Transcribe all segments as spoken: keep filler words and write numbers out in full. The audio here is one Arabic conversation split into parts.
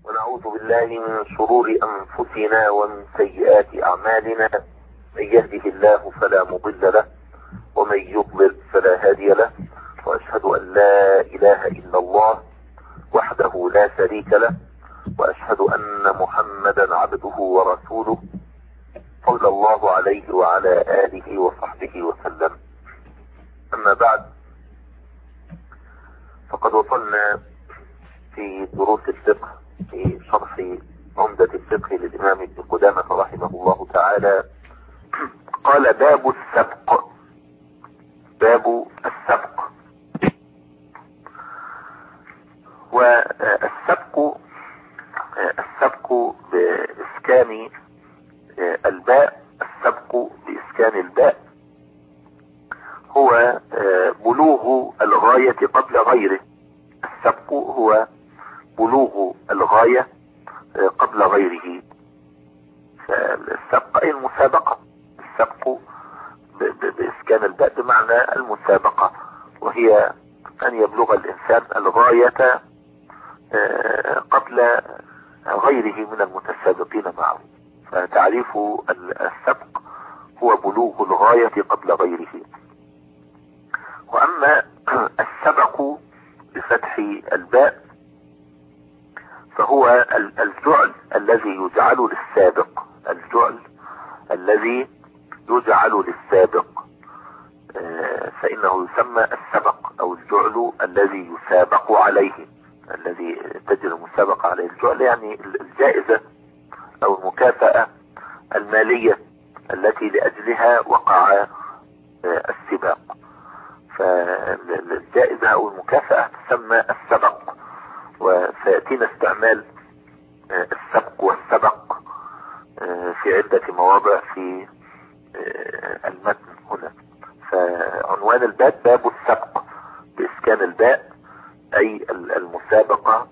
ونعوذ بالله من شرور أنفسنا ومن سيئات أعمالنا. من يهده الله فلا مضل له ومن يضلل فلا هادي له، وأشهد أن لا إله إلا الله وحده لا شريك له، وأشهد أن محمدا عبده ورسوله صلى الله عليه وعلى آله وصحبه وسلم. أما بعد، فقد وصلنا في دروس الفقه في شرح عمدة الفقه للإمام ابن قدامة رحمه الله تعالى. قال: باب السبق. باب السبق. والسبق السبق بإسكان الباء السبق بإسكان الباء هو بلوغ الغاية قبل غيره. السبق هو بلوغ الغاية قبل غيره. فالسبق أي المسابقة. السبق بإسكان الباء بمعنى المسابقة، وهي أن يبلغ الإنسان الغاية قبل غيره من المتسابقين معه. فتعريف السبق هو بلوغ الغاية قبل غيره. وأما السبق بفتح الباء فهو الجعل الذي يجعل للسابق. الجعل الذي يجعل للسابق فإنه يسمى السبق، أو الجعل الذي يسابق عليه، الذي تجري المسابقة عليه. الجعل يعني الجائزة أو المكافأة المالية التي لأجلها وقع السباق. فالجائزة أو المكافأة تسمى السبق، وسيأتينا استعمال السبق والسبق في عدة مواضع في المتن هنا. فعنوان الباب باب السبق بإسكان الباء، أي المسابقة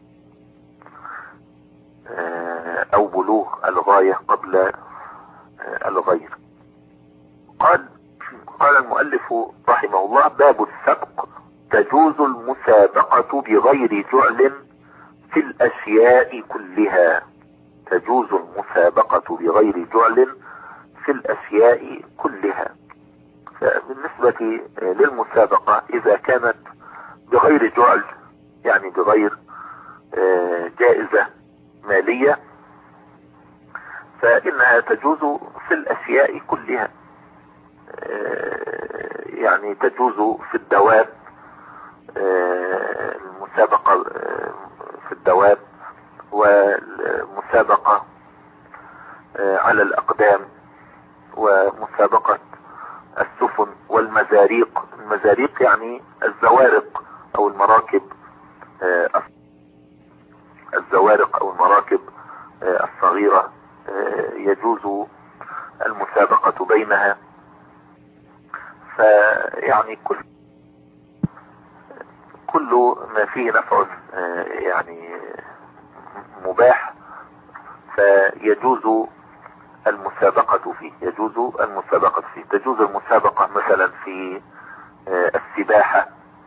أو بلوغ الغاية قبل الغير. قال قال المؤلف رحمه الله: باب السبق. تجوز المسابقة بغير جعل في الأشياء كلها. تجوز المسابقة بغير جعل في الأشياء كلها. فبالنسبة للمسابقة إذا كانت بغير جعل، يعني بغير جائزة مالية، فإنها تجوز في الأشياء كلها. يعني تجوز في الدواب، المسابقة في الدواب، والمسابقة على الأقدام، ومسابقة السفن والمزاريق. المزاريق يعني الزوارق أو المراكب الزوارق أو المراكب الصغيرة، يجوز المسابقة بينها. فيعني كل كل ما فيه نفع يعني مباح فيجوز المسابقة فيه. يجوز المسابقة فيه. تجوز المسابقة مثلا في السباحة،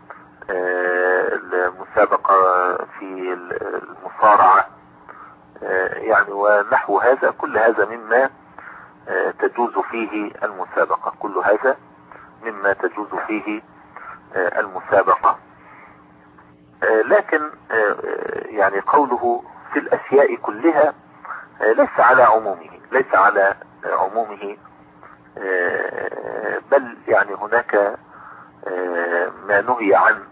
المسابقة في المصارعة، يعني ونحو هذا. كل هذا مما تجوز فيه المسابقة. كل هذا مما تجوز فيه المسابقة. لكن يعني قوله في الأشياء كلها ليس على عمومه ليس على عمومه بل يعني هناك ما نهي عن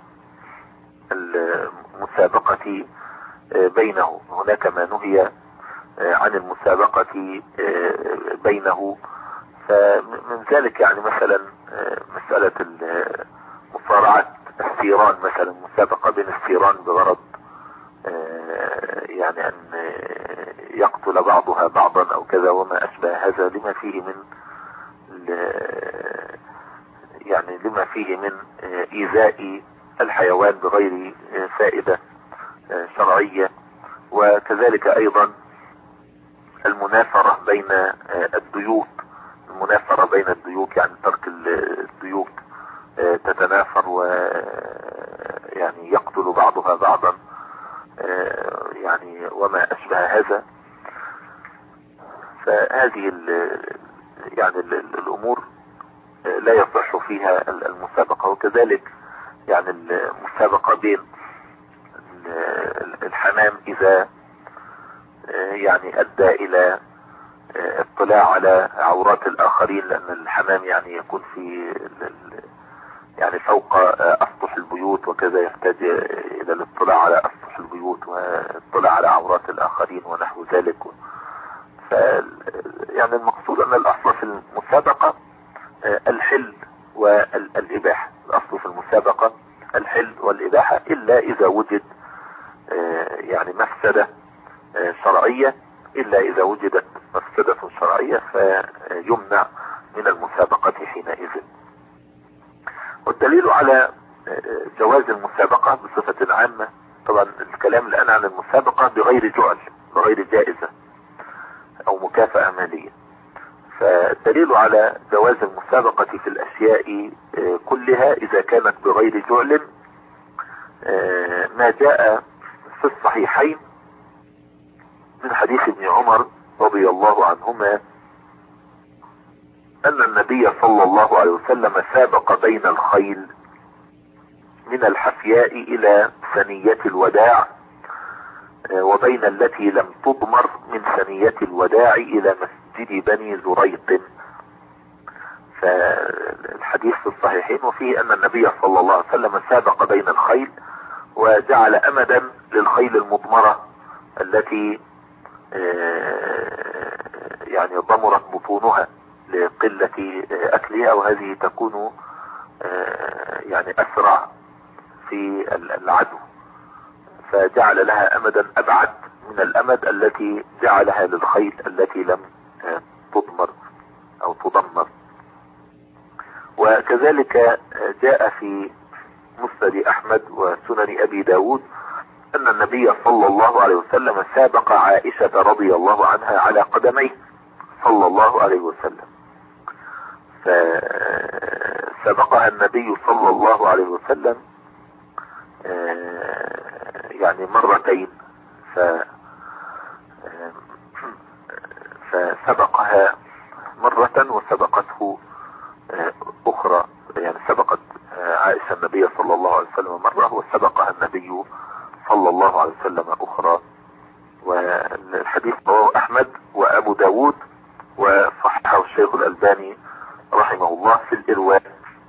المسابقة بينه. هناك ما نهي عن المسابقة بينه. فمن ذلك يعني مثلا مسألة مصارعة الثيران، مثلا مسابقة بين الثيران بغرض يعني أن يقتل بعضها بعضا أو كذا وما أشبه هذا، لما فيه من يعني لما فيه من إيذاء الحيوان بغير فائدة شرعية. وكذلك أيضا المنافرة بين الديوك. المنافرة بين الديوك يعني ترك الديوك تتنافر ويعني يقتل بعضها بعضا يعني وما أشبه هذا. فهذه ال يعني ال الأمور لا يصح فيها المسابقة. وكذلك يعني المسابقة بين الحمام إذا يعني أدى إلى اطلاع على عورات الآخرين، لأن الحمام يعني يكون في يعني فوق أسطح البيوت، وكذا يحتاج إلى الاطلاع على أسطح البيوت والاطلاع على عورات الآخرين ونحو ذلك. ف يعني المقصود أن الأصل في المسابقة الحل والإباحة. الأصل في المسابقة الحل والإباحة، إلا إذا وجد يعني مفسدة شرعية إلا إذا وجدت مفسدة شرعية فيمنع من المسابقة حينئذ. والدليل على جواز المسابقة بصفة عامة، طبعا الكلام الآن عن المسابقة بغير جعل، بغير جائزة أو مكافأة مالية. فالدليل على جواز المسابقة في الأشياء كلها إذا كانت بغير جعل ما جاء في الصحيحين من حديث ابن عمر رضي الله عنهما أن النبي صلى الله عليه وسلم سابق بين الخيل من الحفياء إلى ثنية الوداع، وبين التي لم تضمر من ثنية الوداع إلى مسجد بني زريق. فالحديث في الصحيحين وفيه أن النبي صلى الله عليه وسلم سابق بين الخيل وجعل أمدا للخيل المضمرة التي يعني ضمرت بطونها لقلة أكلها، وهذه تكون يعني أسرع في العدو، فجعل لها أمدا أبعد من الأمد التي جعلها للخيل التي لم تضمر أو تضمر. وكذلك جاء في مسند أحمد وسنن أبي داود أن النبي صلى الله عليه وسلم سابق عائشة رضي الله عنها على قدميه صلى الله عليه وسلم، فسبقها النبي صلى الله عليه وسلم يعني مرتين، ف فسبقها مرة وسبقته أخرى، يعني سبقت عائشة النبي صلى الله عليه وسلم مرة وسبقها النبي صلى الله عليه وسلم أخرى. والحديث رواه أحمد وأبو داود وصححه الشيخ الألباني رحمه الله في الإرواء.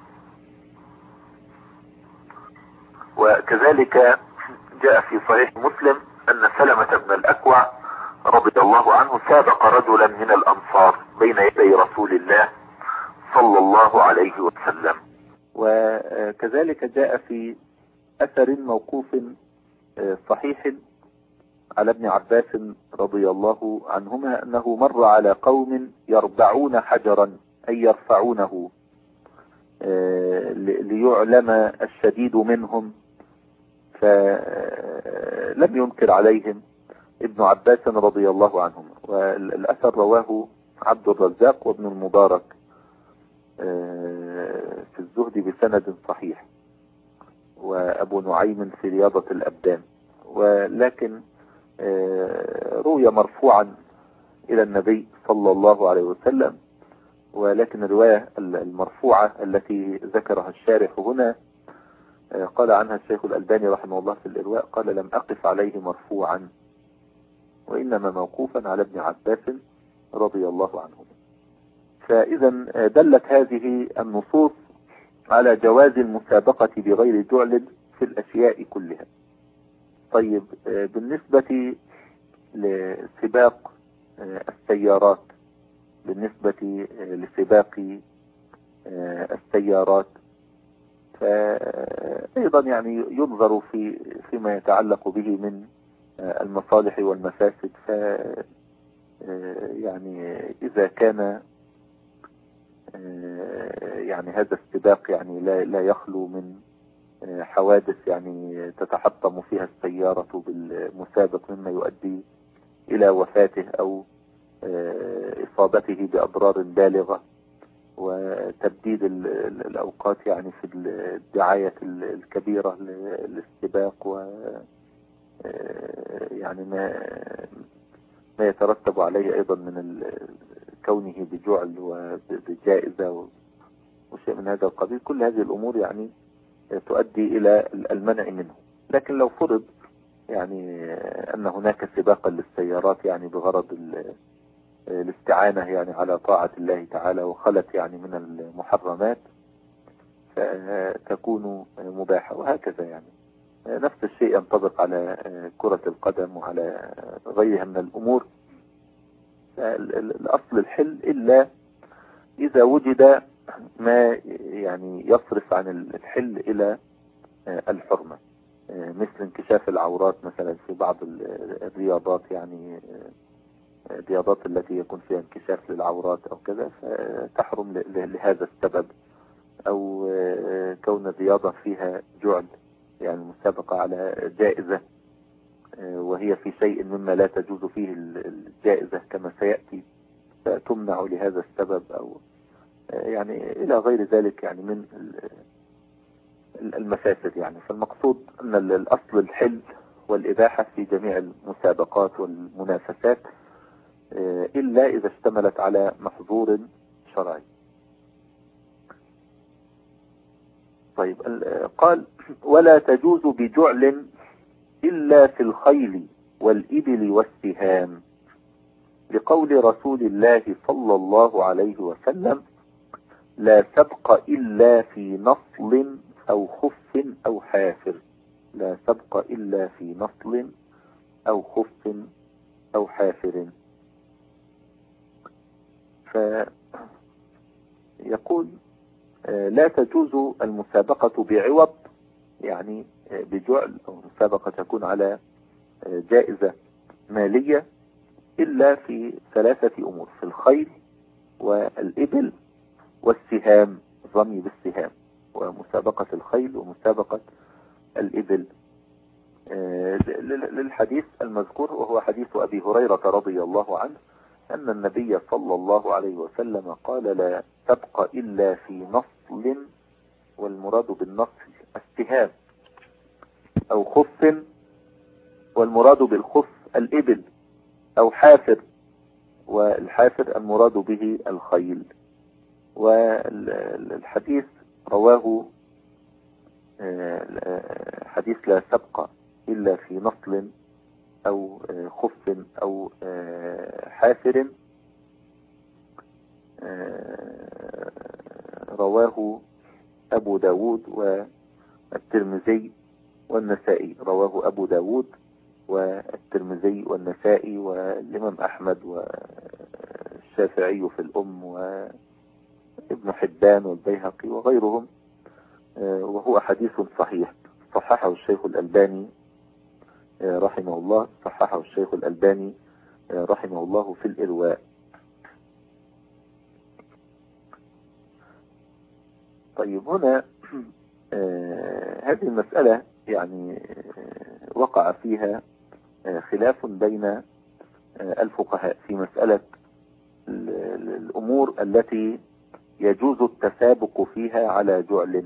وكذلك جاء في صحيح مسلم أن سلمة بن الأكوع رضي الله عنه سابق رجلا من الأنصار بين يدي رسول الله صلى الله عليه وسلم. وكذلك جاء في أثر موقوف صحيح على ابن عباس رضي الله عنهما أنه مر على قوم يربعون حجرا أي يرفعونه ليعلم الشديد منهم، فلم ينكر عليهم ابن عباس رضي الله عنهما. والأثر رواه عبد الرزاق وابن المبارك في الزهد بسند صحيح، وأبو نعيم في رياضة الأبدان. ولكن روي مرفوعا إلى النبي صلى الله عليه وسلم، ولكن الرواية المرفوعة التي ذكرها الشارح هنا قال عنها الشيخ الألباني رحمه الله في الإرواء، قال لم أقف عليه مرفوعا وإنما موقوفا على ابن عباس رضي الله عنه. فإذا دلت هذه النصوص على جواز المسابقة بغير جعل في الأشياء كلها. طيب بالنسبة لسباق السيارات، بالنسبة لسباق السيارات فأيضا يعني ينظر في فيما يتعلق به من المصالح والمفاسد. ف يعني إذا كان يعني هذا السباق يعني لا لا يخلو من حوادث يعني تتحطم فيها السيارة بالمسابق مما يؤدي إلى وفاته أو إصابته بأضرار بالغة، وتبديد الأوقات يعني في الدعاية الكبيرة للسباق، يعني ما ما يترتب عليه أيضا من كونه بجعل وبجائزة وشيء من هذا القبيل. كل هذه الأمور يعني تؤدي إلى المنع منه. لكن لو فرض يعني أن هناك سباقا للسيارات يعني بغرض الاستعانة يعني على طاعة الله تعالى وخلت يعني من المحرمات، فتكون مباحة، وهكذا يعني. نفس الشيء ينطبق على كرة القدم وعلى غيرها من الأمور. الأصل الحل إلا إذا وجد ما يعني يصرف عن الحل إلى الحرمة، مثل انكشاف العورات مثلا في بعض الرياضات، يعني الرياضات التي يكون فيها انكشاف للعورات أو كذا فتحرم لهذا السبب، أو كون الرياضة فيها جعل يعني مسابقة على جائزة وهي في شيء مما لا تجوز فيه الجائزة كما سيأتي فتمنع لهذا السبب، أو يعني إلى غير ذلك يعني من المفاسد يعني. فالمقصود أن الأصل الحل والإباحة في جميع المسابقات والمنافسات إلا إذا اشتملت على محظور شرعي. طيب قال ولا تجوز بجعل إلا في الخيل والإبل والسهام، لقول رسول الله صلى الله عليه وسلم لا سبق إلا في نصل أو خف أو حافر. لا سبق إلا في نصل أو خف أو حافر. فيقول لا تجوز المسابقة بعوض، يعني بجعل أو مسابقة تكون على جائزة مالية، إلا في ثلاثة أمور: في الخيل والإبل والسهام، الرمي بالسهام، ومسابقة الخيل ومسابقة الإبل. للحديث المذكور وهو حديث أبي هريرة رضي الله عنه أن النبي صلى الله عليه وسلم قال لا سبق إلا في نصل، والمراد بالنصل السهام، أو خف، والمراد بالخف الإبل، أو حافر، والحافر المراد به الخيل. والحديث رواه حديث لا سبق إلا في نصل أو خف أو حافر رواه أبو داود والترمذي والنسائي. رواه أبو داود والترمذي والنسائي والإمام أحمد والشافعي في الأم وابن حبان والبيهقي وغيرهم، وهو حديث صحيح صححه الشيخ الألباني رحمه الله صححه الشيخ الألباني رحمه الله في الإرواء. طيب هنا هذه المسألة يعني وقع فيها خلاف بين الفقهاء في مسألة الأمور التي يجوز التسابق فيها على جعل.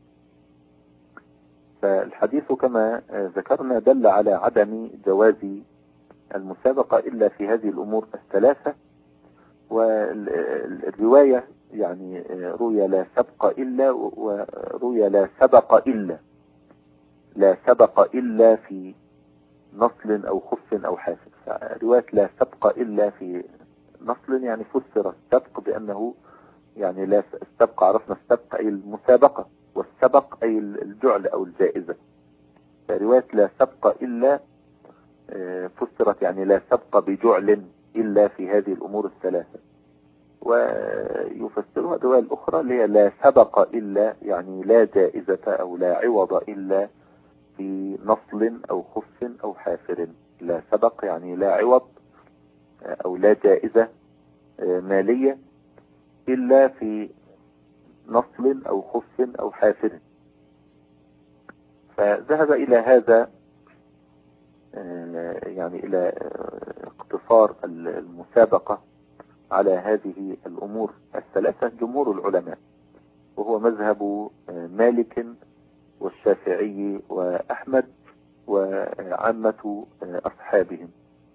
فالحديث كما ذكرنا دل على عدم جواز المسابقة إلا في هذه الأمور الثلاثة. والرواية يعني روي لا سبق إلا وروي لا سبق إلا لا سبق إلا في نصل أو خف أو حافر. رواية لا سبق إلا في نصل يعني فسر السبق بأنه يعني لا السبق، عرفنا السبق أي المسابقة، والسبق أي الجعل أو الجائزة. فرواية لا سبق إلا فسرت يعني لا سبق بجعل إلا في هذه الأمور الثلاثة. ويفسرها الرواية الأخرى اللي هي لا سبق إلا يعني لا جائزة أو لا عوض إلا في نصل أو خف أو حافر. لا سبق يعني لا عوض أو لا جائزة مالية إلا في نصل أو خف أو حافر. فذهب إلى هذا يعني إلى اقتصار المسابقة على هذه الأمور الثلاثة جمهور العلماء، وهو مذهب مالك والشافعي وأحمد وعامة أصحابهم.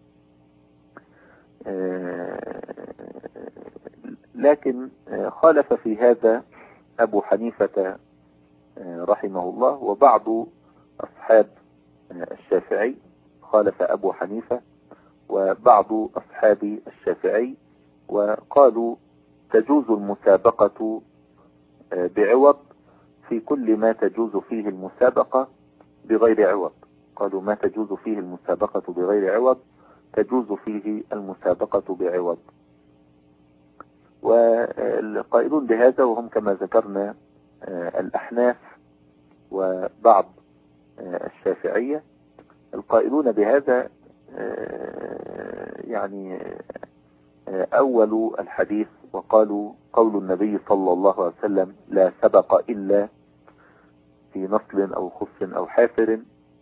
لكن خالف في هذا أبو حنيفة رحمه الله وبعض أصحاب الشافعي. خالف أبو حنيفة وبعض أصحاب الشافعي وقالوا تجوز المسابقة بعوض في كل ما تجوز فيه المسابقة بغير عوض. قالوا ما تجوز فيه المسابقة بغير عوض تجوز فيه المسابقة بعوض. والقائلون بهذا وهم كما ذكرنا الأحناف وبعض الشافعية. القائلون بهذا يعني أول الحديث وقالوا قول النبي صلى الله عليه وسلم لا سبق إلا في نصل أو خف أو حافر.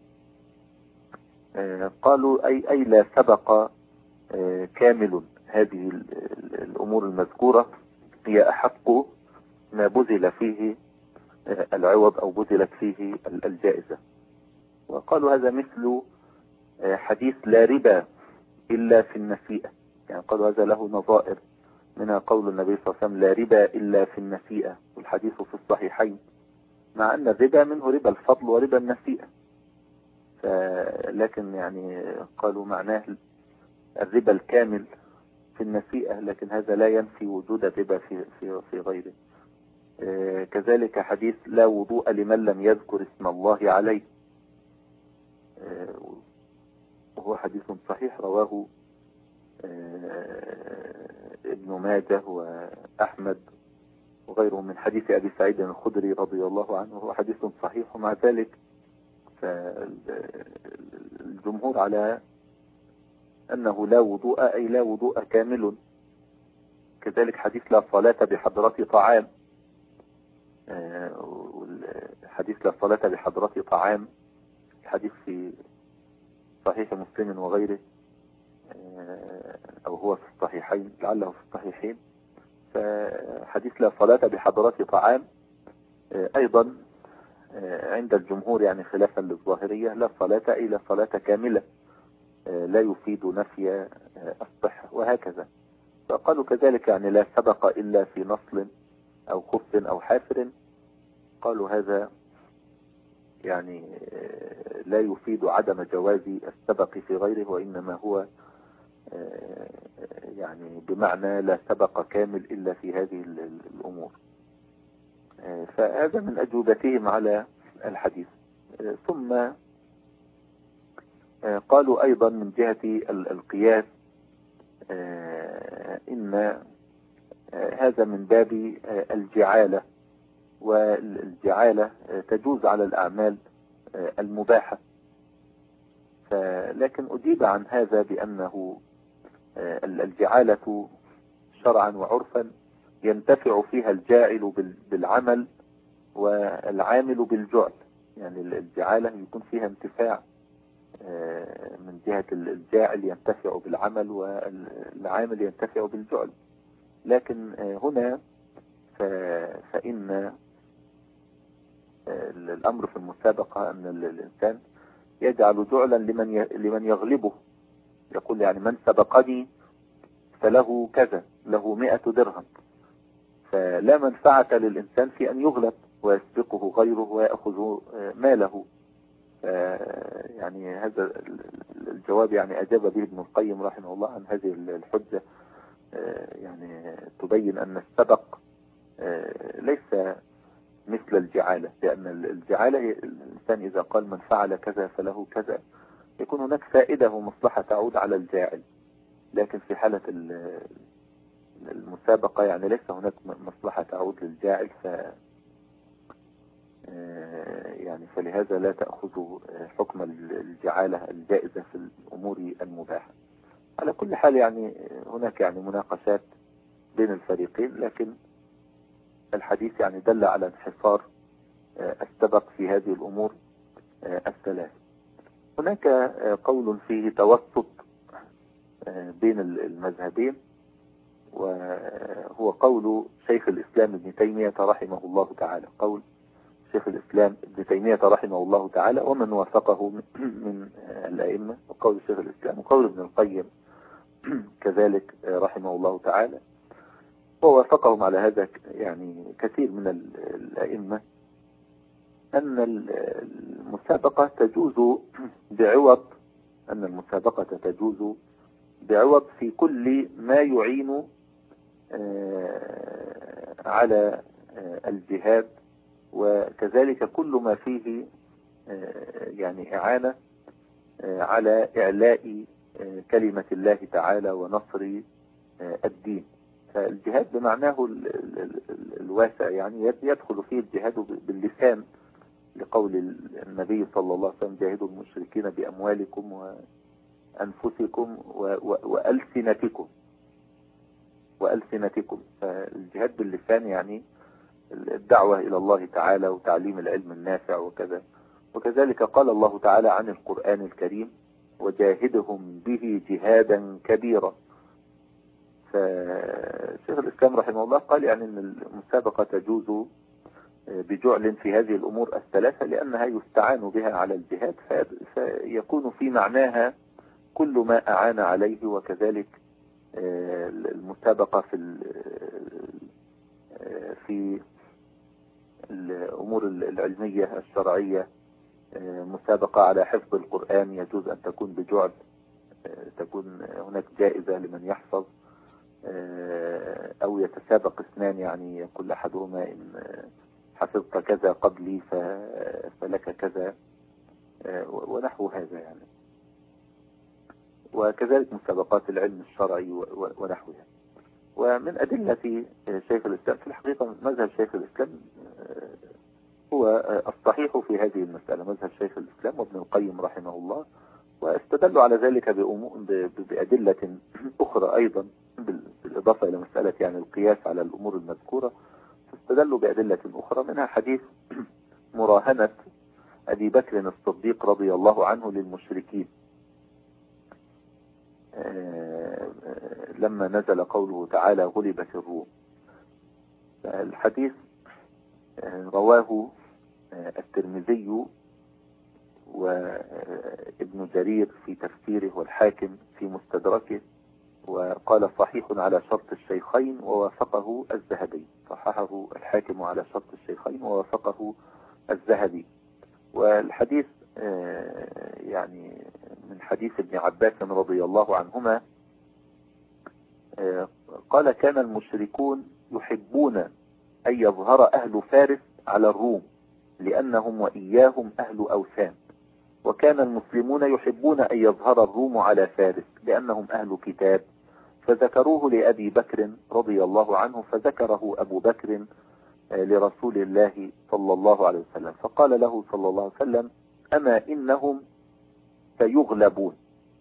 قالوا أي, أي لا سبق كامل. هذه الأمور المذكورة هي أحق ما بذل فيه العوض أو بذلت فيه الجائزة. وقالوا هذا مثل حديث لا ربا إلا في النسيئة. يعني قالوا هذا له نظائر، منها قول النبي صلى الله عليه وسلم لا ربا إلا في النسيئة، والحديث في الصحيحين، مع أن الربا منه ربا الفضل وربا النسيئة. لكن يعني قالوا معناه الربا الكامل في النسيئة، لكن هذا لا ينفي وجود الربا في, في, في غيره. كذلك حديث لا وضوء لمن لم يذكر اسم الله عليه، وهو حديث صحيح رواه ابن ماجه وأحمد وغيره من حديث أبي سعيد الخدري رضي الله عنه، وهو حديث صحيح. ومع ذلك فالجمهور على أنه لا وضوء أي لا وضوء كامل. كذلك حديث لا صلاة بحضرة طعام، حديث لا صلاة بحضرة طعام الحديث في صحيح مسلم وغيره، أو هو في الصحيحين، لعله في الصحيحين. فحديث لا صلاة بحضرة طعام أيضا عند الجمهور يعني خلافا للظاهرية لا صلاة أي لا صلاة كاملة، لا يفيد نفي الصحة، وهكذا. فقالوا كذلك يعني لا سبق إلا في نصل أو خف أو حافر. قالوا هذا يعني لا يفيد عدم جواز السبق في غيره، وإنما هو يعني بمعنى لا سبق كامل إلا في هذه الأمور. فهذا من أجوبتهم على الحديث. ثم قالوا أيضا من جهة القياس إن هذا من باب الجعالة، والجعالة تجوز على الأعمال المباحة. لكن أجيب عن هذا بأنه الجعالة شرعا وعرفا ينتفع فيها الجاعل بالعمل والعامل بالجعل. يعني الجعالة يكون فيها انتفاع من جهة الجاعل ينتفع بالعمل والعامل ينتفع بالجعل. لكن هنا فإن الأمر في المسابقة أن الإنسان يجعل جعلا لمن لمن يغلبه، يقول يعني من سبقني فله كذا، له مئة درهم. فلا منفعة للإنسان في أن يغلب ويسبقه غيره ويأخذ ماله. يعني هذا الجواب يعني أجاب به ابن القيم رحمه الله عن هذه الحجة، يعني تبين أن السبق ليس مثل الجعالة، لأن الجعالة الإنسان إذا قال من فعل كذا فله كذا يكون هناك فائدة ومصلحة تعود على الجاعل. لكن في حالة المسابقة يعني ليس هناك مصلحة تعود للجاعل، ف يعني فلهذا لا تأخذ حكم الجعالة الجائزة في الأمور المباحة. على كل حال يعني هناك يعني مناقشات بين الفريقين، لكن الحديث يعني دل على انحصار السبق في هذه الأمور الثلاث. هناك قول فيه توسط بين المذهبين، وهو قول شيخ الإسلام ابن تيمية رحمه الله تعالى. قول شيخ الإسلام ابن تيمية رحمه الله تعالى ومن وافقه من الأئمة، وقول شيخ الإسلام وقول ابن القيم كذلك رحمه الله تعالى، ووافقهم على هذا يعني كثير من الأئمة، أن المسابقة تجوز بعوض أن المسابقة تجوز بعوض في كل ما يعين على الجهاد، وكذلك كل ما فيه يعني إعانة على إعلاء كلمة الله تعالى ونصر الدين. فالجهاد بمعناه الواسع يعني يدخل فيه الجهاد باللسان، لقول النبي صلى الله عليه وسلم: جاهدوا المشركين بأموالكم وأنفسكم وألسنتكم وألسنتكم. فالجهاد باللسان يعني الدعوة إلى الله تعالى وتعليم العلم النافع وكذا. وكذلك قال الله تعالى عن القرآن الكريم: وجاهدهم به جهادا كبيرا. فشيخ الإسلام رحمه الله قال يعني أن المسابقة تجوز بجعل في هذه الأمور الثلاثة، لأنها يستعان بها على الجهاد، فيكون في معناها كل ما أعان عليه. وكذلك المسابقة في في الأمور العلمية الشرعية، مسابقة على حفظ القرآن يجوز أن تكون بجعل، تكون هناك جائزة لمن يحفظ، أو يتسابق اثنان، يعني يقول أحدهما إن حفظت كذا قبلي فلك كذا ونحو هذا يعني. وكذلك مسابقات العلم الشرعي ونحوها. ومن أدلة شيخ الإسلام في الحقيقة مذهب شيخ الإسلام هو الصحيح في هذه المسألة، مذهب شيخ الإسلام وابن القيم رحمه الله، واستدلوا على ذلك بأدلة أخرى أيضا، بالإضافة إلى مسألة يعني القياس على الأمور المذكورة. استدلوا بأدلة أخرى، منها حديث مراهنة أبي بكر الصديق رضي الله عنه للمشركين لما نزل قوله تعالى: غلبت الروم. الحديث رواه الترمذي وابن جرير في تفسيره والحاكم في مستدركه، وقال صحيح على شرط الشيخين ووافقه الذهبي. صححه الحاكم على شرط الشيخين ووافقه الذهبي. والحديث يعني من حديث ابن عباس رضي الله عنهما قال: كان المشركون يحبون أن يظهر أهل فارس على الروم لأنهم وإياهم أهل أوثان، وكان المسلمون يحبون أن يظهر الروم على فارس لأنهم أهل كتاب، فذكروه لأبي بكر رضي الله عنه، فذكره أبو بكر لرسول الله صلى الله عليه وسلم، فقال له صلى الله عليه وسلم: أما إنهم سيغلبون.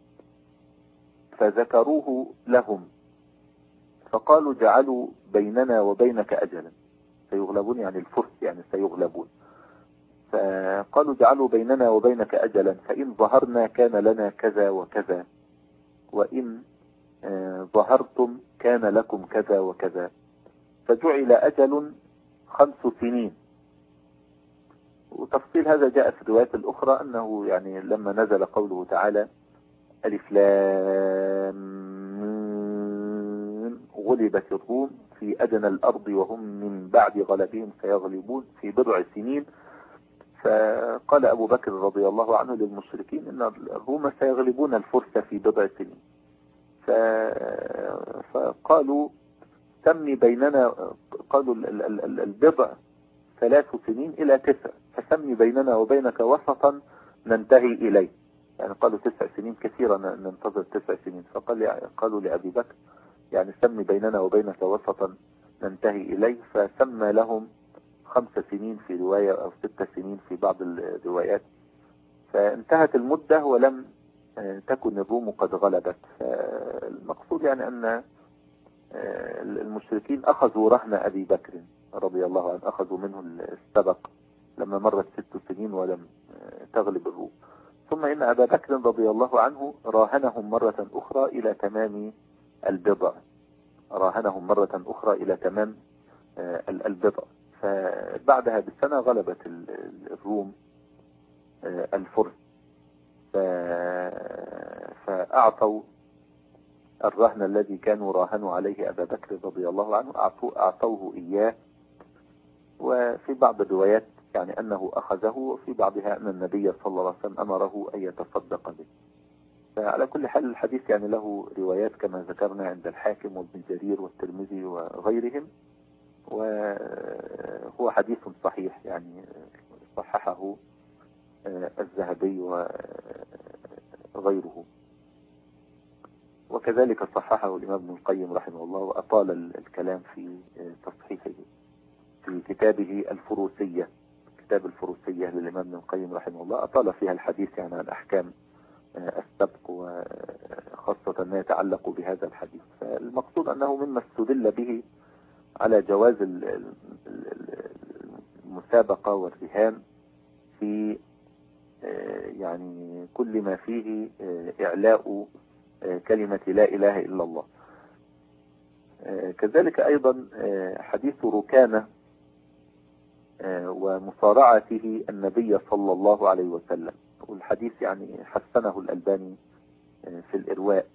فذكروه لهم فقالوا: جعلوا بيننا وبينك أجلا. سيغلبون يعني الفرس، يعني سيغلبون. فقالوا: جعلوا بيننا وبينك أجلا، فإن ظهرنا كان لنا كذا وكذا، وإن ظهرتم كان لكم كذا وكذا. فجعل أجل خمس سنين. وتفصيل هذا جاء في الروايات الأخرى أنه يعني لما نزل قوله تعالى: ألف لام غلبت الروم في أدنى الأرض وهم من بعد غلبهم سيغلبون في بضع سنين. فقال أبو بكر رضي الله عنه للمشركين إن الروم سيغلبون الفرس في بضع سنين. فقالوا: سمي بيننا، قالوا البضع ثلاث سنين إلى تسع، فسمي بيننا وبينك وسطا ننتهي إليه. يعني قالوا تسع سنين كثيرا، ننتظر تسع سنين. فقال قالوا لأبي بكر: يعني سمي بيننا وبينك وسطا ننتهي إليه. فسمى لهم خمس سنين في رواية أو ست سنين في بعض الروايات. فانتهت المدة ولم تكن الروم قد غلبت. المقصود يعني أن المشركين أخذوا رهن أبي بكر رضي الله عنه، أخذوا منه السبق لما مرت ست سنين ولم تغلب الروم. ثم إن أبا بكر رضي الله عنه راهنهم مرة أخرى إلى تمام البضع، راهنهم مرة أخرى إلى تمام البضع. فبعدها بسنة غلبت الروم الفرس، فأعطوا الرهن الذي كانوا راهنوا عليه أبا بكر رضي الله عنه أعطوه إياه. وفي بعض الروايات يعني أنه أخذه، وفي بعضها أن النبي صلى الله عليه وسلم أمره أن يتصدق به. فعلى كل حال الحديث يعني له روايات كما ذكرنا عند الحاكم وابن جرير والترمذي وغيرهم، وهو حديث صحيح يعني صححه الذهبي وغيره، وكذلك صححه الإمام ابن القيم رحمه الله، وأطال الكلام في تصحيحه في كتابه الفروسية. كتاب الفروسية للإمام ابن القيم رحمه الله أطال فيها الحديث يعني عن أحكام السبق، وخاصة ما يتعلق بهذا الحديث. فالمقصود أنه مما استدل به على جواز المسابقة والرهان في يعني كل ما فيه إعلاء كلمة لا إله إلا الله. كذلك أيضا حديث ركانة ومصارعته النبي صلى الله عليه وسلم، والحديث يعني حسنه الألباني في الإرواء،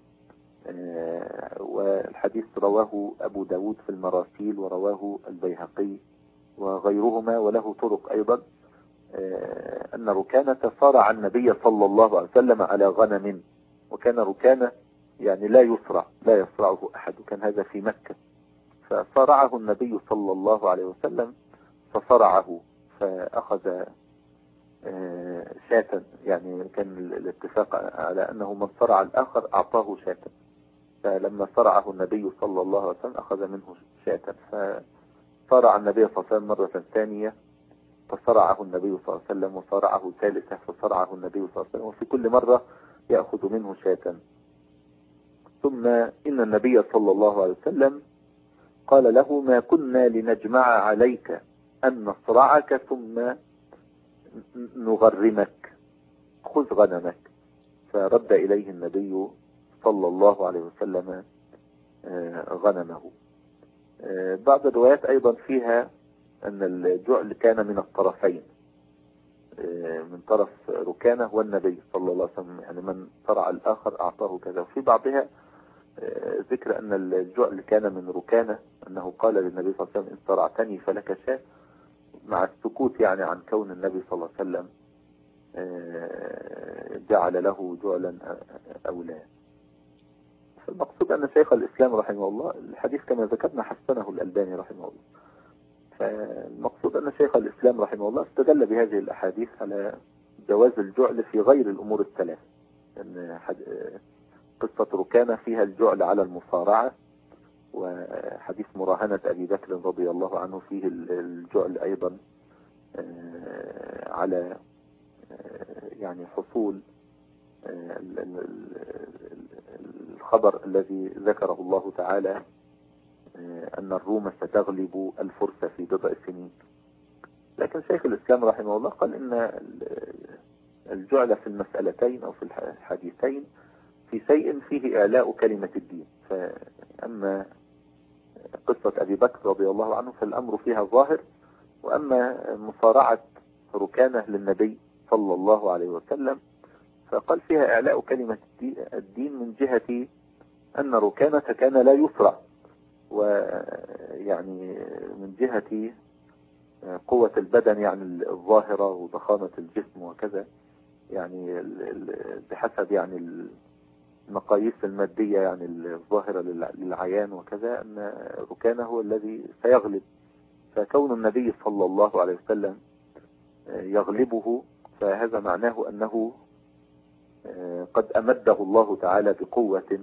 والحديث رواه أبو داود في المراسيل ورواه البيهقي وغيرهما، وله طرق أيضا، أن ركانة صارع النبي صلى الله عليه وسلم على غنم، وكان ركانة يعني لا يصرع لا يصرعه أحد، وكان هذا في مكة، فصارعه النبي صلى الله عليه وسلم فصرعه، فأخذ شاة، يعني كان الاتفاق على أنه من صرع الآخر أعطاه شاة، فلما صرعه النبي صلى الله عليه وسلم أخذ منه شاة، فصرع النبي صلى الله عليه وسلم مرة ثانية فصرعه النبي صلى الله عليه وسلم، وصرعه ثالثة فصرعه النبي صلى الله عليه وسلم، وفي كل مرة يأخذ منه شاة. ثم إن النبي صلى الله عليه وسلم قال له: ما كنا لنجمع عليك أن نصرعك ثم نغرمك، خذ غنمك. فرد إليه النبي صلى الله عليه وسلم غنمه. بعض الروايات أيضا فيها أن الجعل كان من الطرفين، من طرف ركانة والنبي صلى الله عليه وسلم، يعني من صرع الآخر أعطاه كذا. وفي بعضها ذكر أن الجعل كان من ركانة، أنه قال للنبي صلى الله عليه وسلم: إن صرعتني فلك شاة، مع السكوت يعني عن كون النبي صلى الله عليه وسلم جعل له جعلا أو لا. فالمقصود أن شيخ الإسلام رحمه الله، الحديث كما ذكرنا حسنه الألباني رحمه الله، فالمقصود أن شيخ الإسلام رحمه الله استدل بهذه الأحاديث على جواز الجعل في غير الأمور الثلاث، أن قصة ركانة فيها الجعل على المصارعة، وحديث مراهنة أبي بكر رضي الله عنه فيه الجعل أيضا على يعني حصول الخبر الذي ذكره الله تعالى أن الروم ستغلب الفرس في بضع سنين. لكن شيخ الإسلام رحمه الله قال إن الجعل في المسألتين أو في الحديثين في شيء فيه إعلاء كلمة الدين، فأما قصة أبي بكر رضي الله عنه فالأمر فيها ظاهر، وأما مصارعة ركانة للنبي صلى الله عليه وسلم فقال فيها إعلاء كلمة الدين من جهة أن ركانة كان لا يصرع، ويعني من جهة قوة البدن يعني الظاهرة وضخامة الجسم وكذا، يعني بحسب يعني المقاييس المادية يعني الظاهرة للعيان وكذا، أن ركانة هو الذي سيغلب. فكون النبي صلى الله عليه وسلم يغلبه فهذا معناه أنه قد أمده الله تعالى بقوة،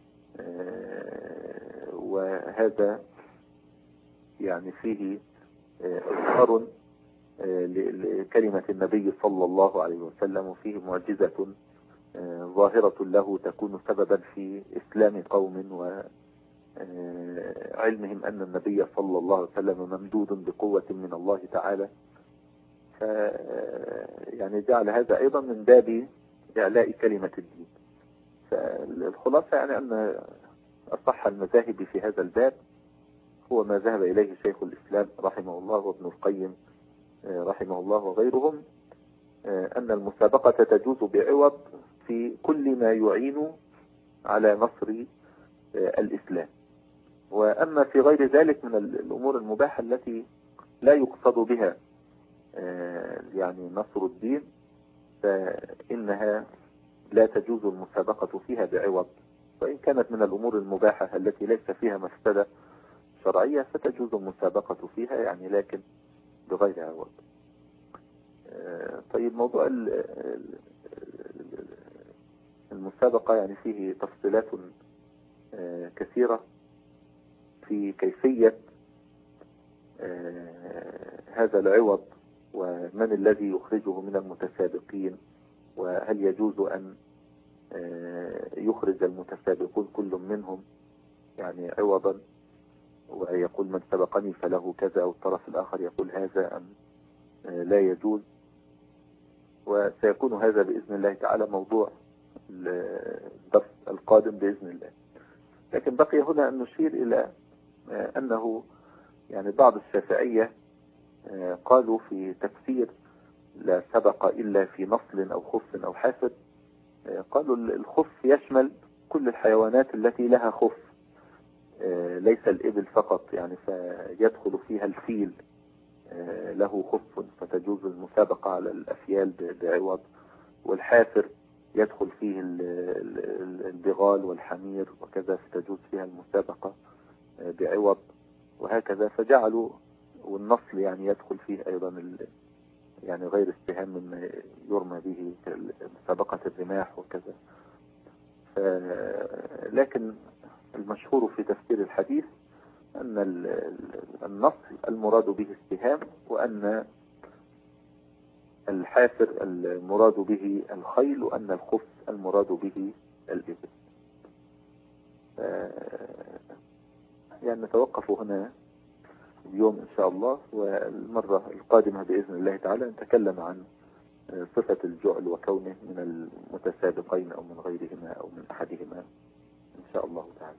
وهذا يعني فيه إظهار لكلمة النبي صلى الله عليه وسلم، وفيه معجزة ظاهرة له تكون سببا في إسلام قوم وعلمهم أن النبي صلى الله عليه وسلم ممدود بقوة من الله تعالى. ف يعني جعل هذا أيضا من باب إعلاء كلمة الدين. فالخلاصة يعني أن أصح المذاهب في هذا الباب هو ما ذهب إليه شيخ الإسلام رحمه الله وابن القيم رحمه الله وغيرهم، أن المسابقة تجوز بعوض في كل ما يعين على نصر الإسلام. وأما في غير ذلك من الأمور المباحة التي لا يقصد بها يعني نصر الدين، فإنها لا تجوز المسابقة فيها بعوض، وإن كانت من الأمور المباحة التي ليس فيها مفسدة شرعية فتجوز المسابقة فيها يعني، لكن بغير عوض. طيب موضوع المسابقة يعني فيه تفصيلات كثيرة في كيفية هذا العوض، ومن الذي يخرجه من المتسابقين، وهل يجوز أن يخرج المتسابقون كل منهم يعني عوضا ويقول من سبقني فله كذا، أو الطرف الآخر يقول هذا، أم لا يجوز. وسيكون هذا بإذن الله تعالى موضوع الدرس القادم بإذن الله. لكن بقي هنا أن نشير إلى أنه يعني بعض الشافعية قالوا في تفسير لا سبق إلا في نصل أو خف أو حافر، قالوا الخف يشمل كل الحيوانات التي لها خف، ليس الإبل فقط يعني، فيدخل فيها الفيل له خف فتجوز المسابقة على الأفيال بعوض، والحافر يدخل فيه البغال والحمير وكذا فتجوز فيها المسابقة بعوض، وهكذا. فجعلوا والنصل يعني يدخل فيه أيضا يعني غير السهام مما يرمى به مسابقة الرماح وكذا. لكن المشهور في تفسير الحديث أن النصل المراد به السهام، وأن الحافر المراد به الخيل، وأن الخف المراد به الإبل. يعني نتوقف هنا اليوم إن شاء الله، والمرة القادمة بإذن الله تعالى نتكلم عن صفة الجعل وكونه من المتسابقين أو من غيرهما أو من أحدهما إن شاء الله تعالى.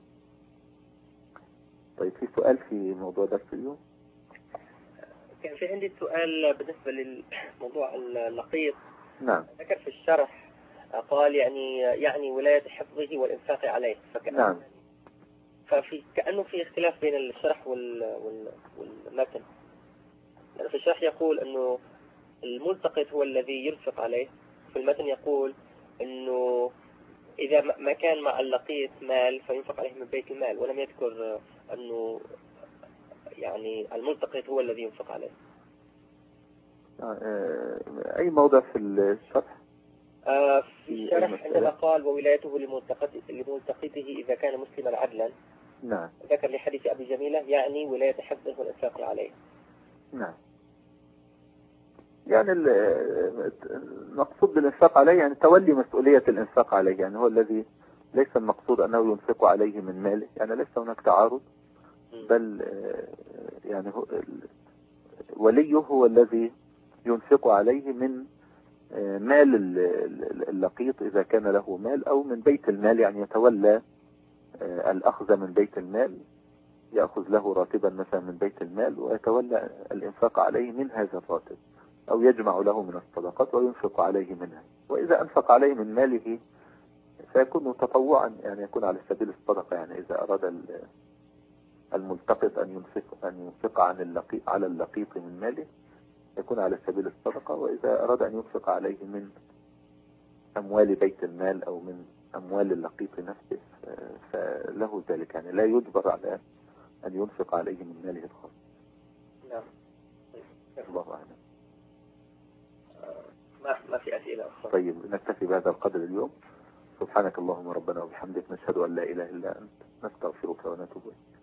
طيب في سؤال في موضوع درس اليوم؟ كان في عندي سؤال بالنسبة للموضوع اللقيط. نعم. ذكر في الشرح قال يعني يعني ولاية حفظه والإنفاق عليه، فكأن نعم. ففي كأنه في اختلاف بين الشرح وال وال والمتن. يعني في الشرح يقول أنه الملتقط هو الذي ينفق عليه، في المتن يقول أنه إذا ما كان مع اللقيط مال فينفق عليه من بيت المال، ولم يذكر أنه يعني الملتقط هو الذي ينفق عليه. أي موضع في الشرح؟ آه في الشرح عندما قال وولايته لملتقطه إذا كان مسلما عدلا. نعم. ذكر لحديث أبي جميلة يعني ولاية حفظه والإنفاق عليه. نعم. يعني المقصود بالإنفاق عليه يعني تولي مسؤولية الإنفاق عليه، يعني هو الذي ليس المقصود أنه ينفق عليه من ماله، يعني ليس هناك تعارض، بل يعني هو وليه هو الذي ينفق عليه من مال اللقيط إذا كان له مال، أو من بيت المال، يعني يتولى الأخذ من بيت المال، يأخذ له راتبا مثلا من بيت المال ويتولى الإنفاق عليه من هذا الراتب، أو يجمع له من الصدقات وينفق عليه منها. وإذا أنفق عليه من ماله فيكون تطوعا، يعني يكون على سبيل الصدقة، يعني إذا أراد الملتقط أن ينفق أن ينفق عن اللقيط على اللقيط من ماله يكون على سبيل الصدقة، وإذا أراد أن ينفق عليه من أموال بيت المال أو من أموال اللقيط نفسه فله ذلك، يعني لا يجبر على أن ينفق عليه من ماله الخاص. نعم. الله أعلم. ما ما في أسئلة أخرى. طيب نكتفي بهذا القدر اليوم. سبحانك اللهم ربنا وبحمدك، نشهد أن لا إله إلا أنت، نستغفرك ونتوب إليك.